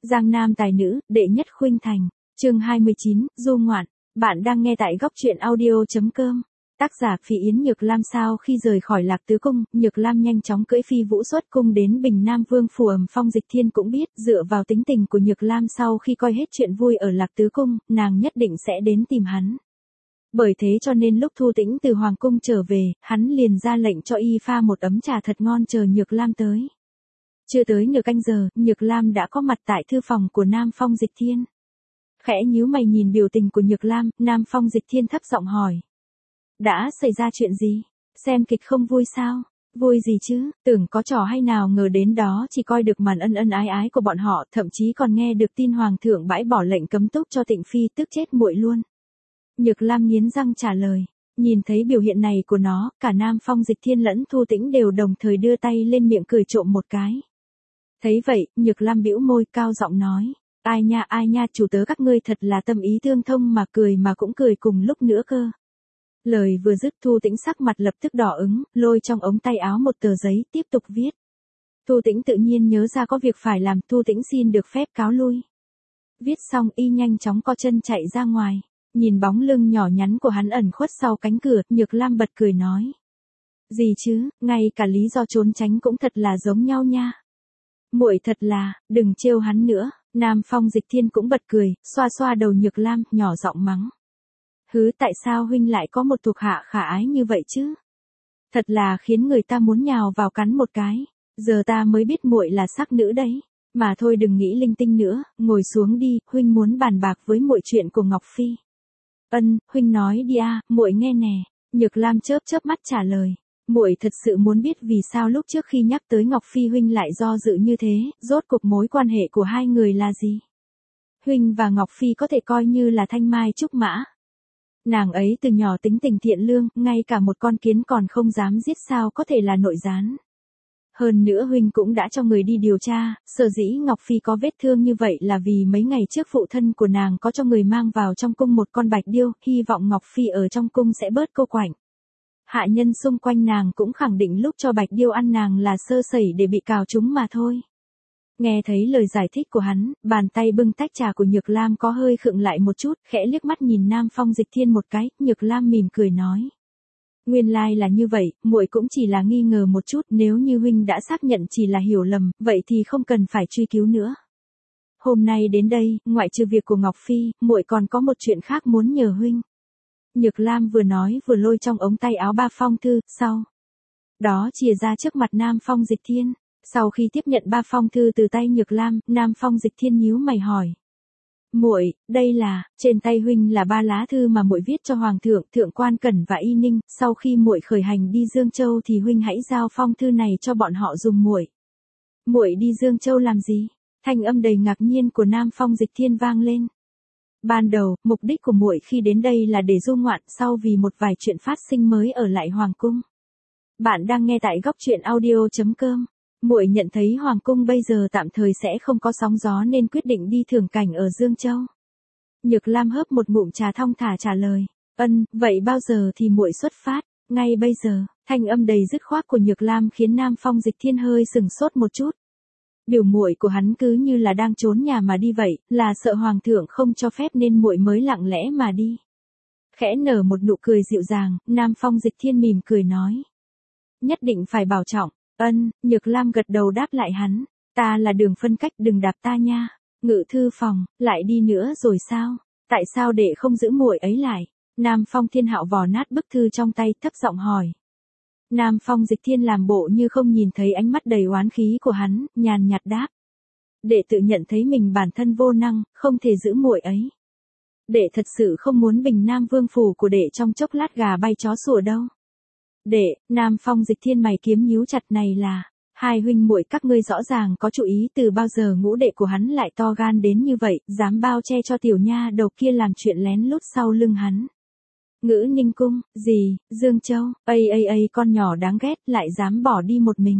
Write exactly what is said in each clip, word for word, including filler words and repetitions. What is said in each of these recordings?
Giang Nam tài nữ, đệ nhất khuynh thành. Chương hai mươi chín, du ngoạn. Bạn đang nghe tại góc truyện audio chấm com. Tác giả Phỉ Yến. Nhược Lam sau khi rời khỏi Lạc Tứ Cung, Nhược Lam nhanh chóng cưỡi phi vũ xuất cung đến Bình Nam Vương phủ. Ầm Phong Dịch Thiên cũng biết, dựa vào tính tình của Nhược Lam sau khi coi hết chuyện vui ở Lạc Tứ Cung, nàng nhất định sẽ đến tìm hắn. Bởi thế cho nên lúc Thu Tĩnh từ Hoàng cung trở về, hắn liền ra lệnh cho y pha một ấm trà thật ngon chờ Nhược Lam tới. Chưa tới nửa canh giờ, Nhược Lam đã có mặt tại thư phòng của Nam Phong Dịch Thiên. Khẽ nhíu mày nhìn biểu tình của Nhược Lam, Nam Phong Dịch Thiên thấp giọng hỏi. Đã xảy ra chuyện gì? Xem kịch không vui sao? Vui gì chứ, tưởng có trò hay nào ngờ đến đó chỉ coi được màn ân ân ái ái của bọn họ, thậm chí còn nghe được tin Hoàng thượng bãi bỏ lệnh cấm túc cho Tịnh Phi, tức chết muội luôn. Nhược Lam nghiến răng trả lời. Nhìn thấy biểu hiện này của nó, cả Nam Phong Dịch Thiên lẫn Thu Tĩnh đều đồng thời đưa tay lên miệng cười trộm một cái. Thấy vậy, Nhược Lam bĩu môi cao giọng nói. Ai nha ai nha, chủ tớ các ngươi thật là tâm ý tương thông mà cười mà cũng cười cùng lúc nữa cơ. Lời vừa dứt, Thu Tĩnh sắc mặt lập tức đỏ ứng, lôi trong ống tay áo một tờ giấy, tiếp tục viết. Thu Tĩnh tự nhiên nhớ ra có việc phải làm, Thu Tĩnh xin được phép cáo lui. Viết xong y nhanh chóng co chân chạy ra ngoài. Nhìn bóng lưng nhỏ nhắn của hắn ẩn khuất sau cánh cửa, Nhược Lam bật cười nói. Gì chứ, ngay cả lý do trốn tránh cũng thật là giống nhau nha. Muội thật là, đừng trêu hắn nữa. Nam Phong Dịch Thiên cũng bật cười, xoa xoa đầu Nhược Lam, nhỏ giọng mắng. Hứ, tại sao huynh lại có một thuộc hạ khả ái như vậy chứ? Thật là khiến người ta muốn nhào vào cắn một cái. Giờ ta mới biết muội là sắc nữ đấy. Mà thôi đừng nghĩ linh tinh nữa, ngồi xuống đi, huynh muốn bàn bạc với muội chuyện của Ngọc Phi. Ân, huynh nói đi a, muội nghe nè. Nhược Lam chớp chớp mắt trả lời. Muội thật sự muốn biết vì sao lúc trước khi nhắc tới Ngọc Phi huynh lại do dự như thế, rốt cuộc mối quan hệ của hai người là gì? Huynh và Ngọc Phi có thể coi như là thanh mai trúc mã. Nàng ấy từ nhỏ tính tình thiện lương, ngay cả một con kiến còn không dám giết sao có thể là nội gián. Hơn nữa huynh cũng đã cho người đi điều tra, sở dĩ Ngọc Phi có vết thương như vậy là vì mấy ngày trước phụ thân của nàng có cho người mang vào trong cung một con bạch điêu, hy vọng Ngọc Phi ở trong cung sẽ bớt cô quạnh. Hạ nhân xung quanh nàng cũng khẳng định lúc cho bạch điêu ăn nàng là sơ sẩy để bị cào trúng mà thôi. Nghe thấy lời giải thích của hắn, bàn tay bưng tách trà của Nhược Lam có hơi khựng lại một chút, khẽ liếc mắt nhìn Nam Phong Dịch Thiên một cái, Nhược Lam mỉm cười nói. Nguyên lai là như vậy, muội cũng chỉ là nghi ngờ một chút, nếu như huynh đã xác nhận chỉ là hiểu lầm, vậy thì không cần phải truy cứu nữa. Hôm nay đến đây, ngoại trừ việc của Ngọc Phi, muội còn có một chuyện khác muốn nhờ huynh. Nhược Lam vừa nói vừa lôi trong ống tay áo ba phong thư, sau đó chìa ra trước mặt Nam Phong Dịch Thiên. Sau khi tiếp nhận ba phong thư từ tay Nhược Lam, Nam Phong Dịch Thiên nhíu mày hỏi. Muội, đây là, trên tay huynh là ba lá thư mà muội viết cho Hoàng thượng, Thượng quan Cẩn và Y Ninh, sau khi muội khởi hành đi Dương Châu thì huynh hãy giao phong thư này cho bọn họ dùng muội. Muội đi Dương Châu làm gì? Thanh âm đầy ngạc nhiên của Nam Phong Dịch Thiên vang lên. Ban đầu, mục đích của muội khi đến đây là để du ngoạn, sau vì một vài chuyện phát sinh mới ở lại Hoàng cung. Bạn đang nghe tại góc truyện audio chấm com. Muội nhận thấy Hoàng cung bây giờ tạm thời sẽ không có sóng gió nên quyết định đi thưởng cảnh ở Dương Châu. Nhược Lam hớp một ngụm trà thong thả trả lời. Ân, vậy bao giờ thì muội xuất phát? Ngay bây giờ. Thanh âm đầy dứt khoát của Nhược Lam khiến Nam Phong Dịch Thiên hơi sừng sốt một chút. Biểu muội của hắn cứ như là đang trốn nhà mà đi vậy, là sợ Hoàng thượng không cho phép nên muội mới lặng lẽ mà đi. Khẽ nở một nụ cười dịu dàng, Nam Phong Dịch Thiên mỉm cười nói. Nhất định phải bảo trọng. Ân, Nhược Lam gật đầu đáp lại hắn. Ta là Đường Phân Cách, đừng đạp ta nha. Ngự thư phòng, lại đi nữa rồi sao? Tại sao để không giữ muội ấy lại? Nam Phong Thiên Hạo vò nát bức thư trong tay, thấp giọng hỏi. Nam Phong Dịch Thiên làm bộ như không nhìn thấy ánh mắt đầy oán khí của hắn, nhàn nhạt đáp. Đệ tự nhận thấy mình bản thân vô năng, không thể giữ muội ấy. Đệ thật sự không muốn Bình Nam Vương phủ của đệ trong chốc lát gà bay chó sủa đâu. Đệ, Nam Phong Dịch Thiên mày kiếm nhíu chặt này là, hai huynh muội các ngươi rõ ràng có chú ý từ bao giờ ngũ đệ của hắn lại to gan đến như vậy, dám bao che cho tiểu nha đầu kia làm chuyện lén lút sau lưng hắn. Ngữ Ninh Cung, gì, Dương Châu, ây ây ây con nhỏ đáng ghét lại dám bỏ đi một mình.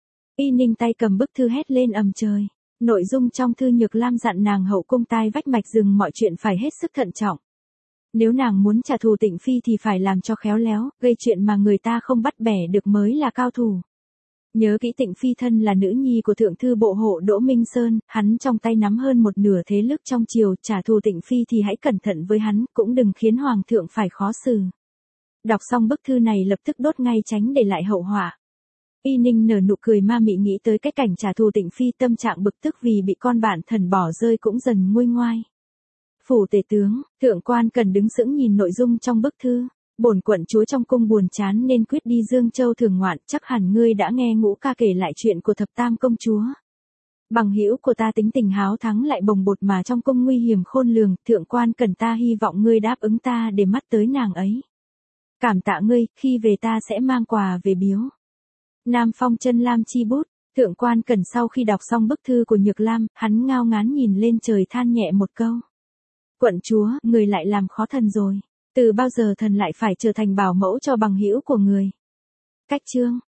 Y Ninh tay cầm bức thư hét lên ầm trời. Nội dung trong thư Nhược Lam dặn nàng hậu cung tai vách mạch rừng mọi chuyện phải hết sức thận trọng. Nếu nàng muốn trả thù Tịnh Phi thì phải làm cho khéo léo, gây chuyện mà người ta không bắt bẻ được mới là cao thủ. Nhớ kỹ Tịnh Phi thân là nữ nhi của thượng thư bộ hộ Đỗ Minh Sơn, hắn trong tay nắm hơn một nửa thế lực trong triều, trả thù Tịnh Phi thì hãy cẩn thận với hắn, cũng đừng khiến hoàng thượng phải khó xử. Đọc xong bức thư này lập tức đốt ngay tránh để lại hậu họa. Y Ninh nở nụ cười ma mị nghĩ tới cái cảnh trả thù Tịnh Phi, tâm trạng bực tức vì bị con bạn thần bỏ rơi cũng dần nguôi ngoai. Phủ tể tướng, thượng quan cần đứng sững nhìn nội dung trong bức thư. Bổn quận chúa trong cung buồn chán nên quyết đi Dương Châu thường ngoạn, chắc hẳn ngươi đã nghe Ngũ ca kể lại chuyện của thập tam công chúa. Bằng hữu của ta tính tình háo thắng lại bồng bột mà trong cung nguy hiểm khôn lường, thượng quan cần ta hy vọng ngươi đáp ứng ta để mắt tới nàng ấy. Cảm tạ ngươi, khi về ta sẽ mang quà về biếu. Nam Phong Chân Lam chi bút, thượng quan cần sau khi đọc xong bức thư của Nhược Lam, hắn ngao ngán nhìn lên trời than nhẹ một câu. Quận chúa, người lại làm khó thần rồi. Từ bao giờ thần lại phải trở thành bảo mẫu cho bằng hữu của người? Cách chương